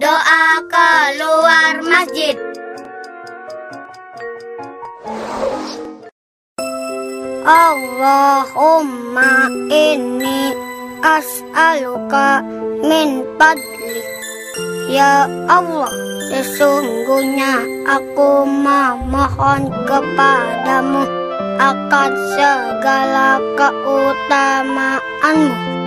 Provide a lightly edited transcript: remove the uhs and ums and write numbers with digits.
Doa keluar masjid. Allahumma inni as'aluka min fadlik. Ya Allah, sesungguhnya aku memohon kepadamu akan segala keutamaanmu.